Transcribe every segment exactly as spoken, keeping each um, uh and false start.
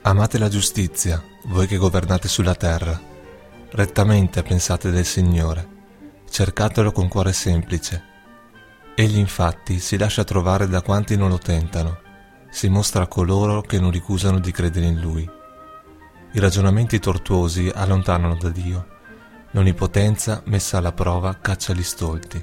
Amate la giustizia, voi che governate sulla terra. Rettamente pensate del Signore, cercatelo con cuore semplice. Egli infatti si lascia trovare da quanti non lo tentano, si mostra a coloro che non ricusano di credere in Lui. I ragionamenti tortuosi allontanano da Dio, l'onnipotenza messa alla prova caccia gli stolti.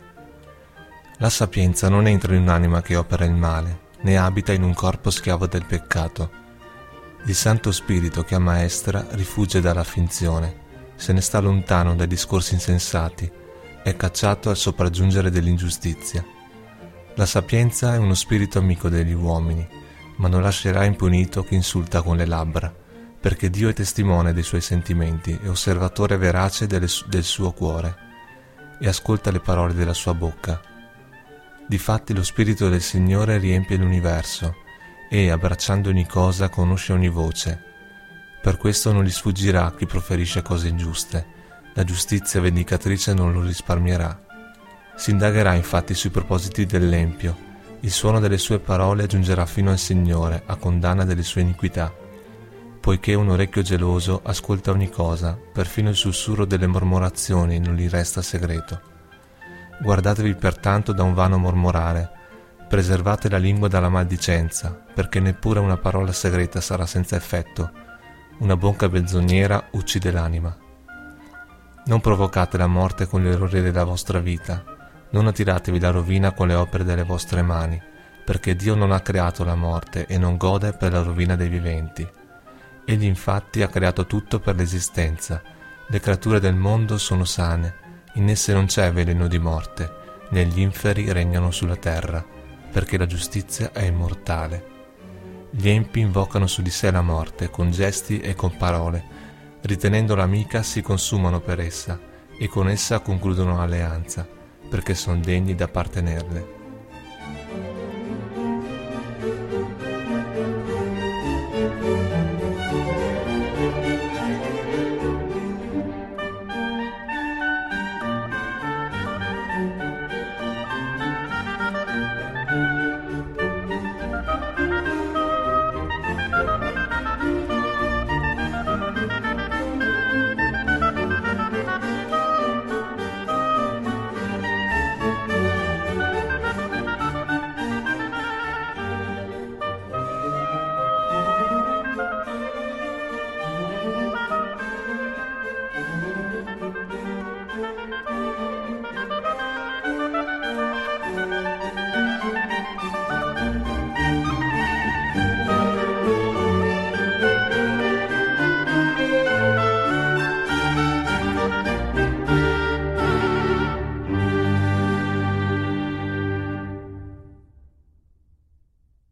La sapienza non entra in un'anima che opera il male, né abita in un corpo schiavo del peccato. Il Santo Spirito che ammaestra rifugge dalla finzione, se ne sta lontano dai discorsi insensati, è cacciato al sopraggiungere dell'ingiustizia. La sapienza è uno spirito amico degli uomini, ma non lascerà impunito chi insulta con le labbra, perché Dio è testimone dei suoi sentimenti e osservatore verace delle, del suo cuore, e ascolta le parole della sua bocca. Difatti lo Spirito del Signore riempie l'universo, e, abbracciando ogni cosa, conosce ogni voce. Per questo non gli sfuggirà chi proferisce cose ingiuste, la giustizia vendicatrice non lo risparmierà. Si indagherà infatti sui propositi dell'empio, il suono delle sue parole giungerà fino al Signore a condanna delle sue iniquità, poiché un orecchio geloso ascolta ogni cosa, perfino il sussurro delle mormorazioni non gli resta segreto. Guardatevi pertanto da un vano mormorare, preservate la lingua dalla maldicenza, perché neppure una parola segreta sarà senza effetto. Una bocca menzognera uccide l'anima. Non provocate la morte con gli errori della vostra vita, non attiratevi la rovina con le opere delle vostre mani, perché Dio non ha creato la morte e non gode per la rovina dei viventi. Egli infatti ha creato tutto per l'esistenza. Le creature del mondo sono sane, in esse non c'è veleno di morte, né gli inferi regnano sulla terra, perché la giustizia è immortale. Gli empi invocano su di sé la morte con gesti e con parole, ritenendola amica si consumano per essa e con essa concludono alleanza, perché sono degni d'appartenerle.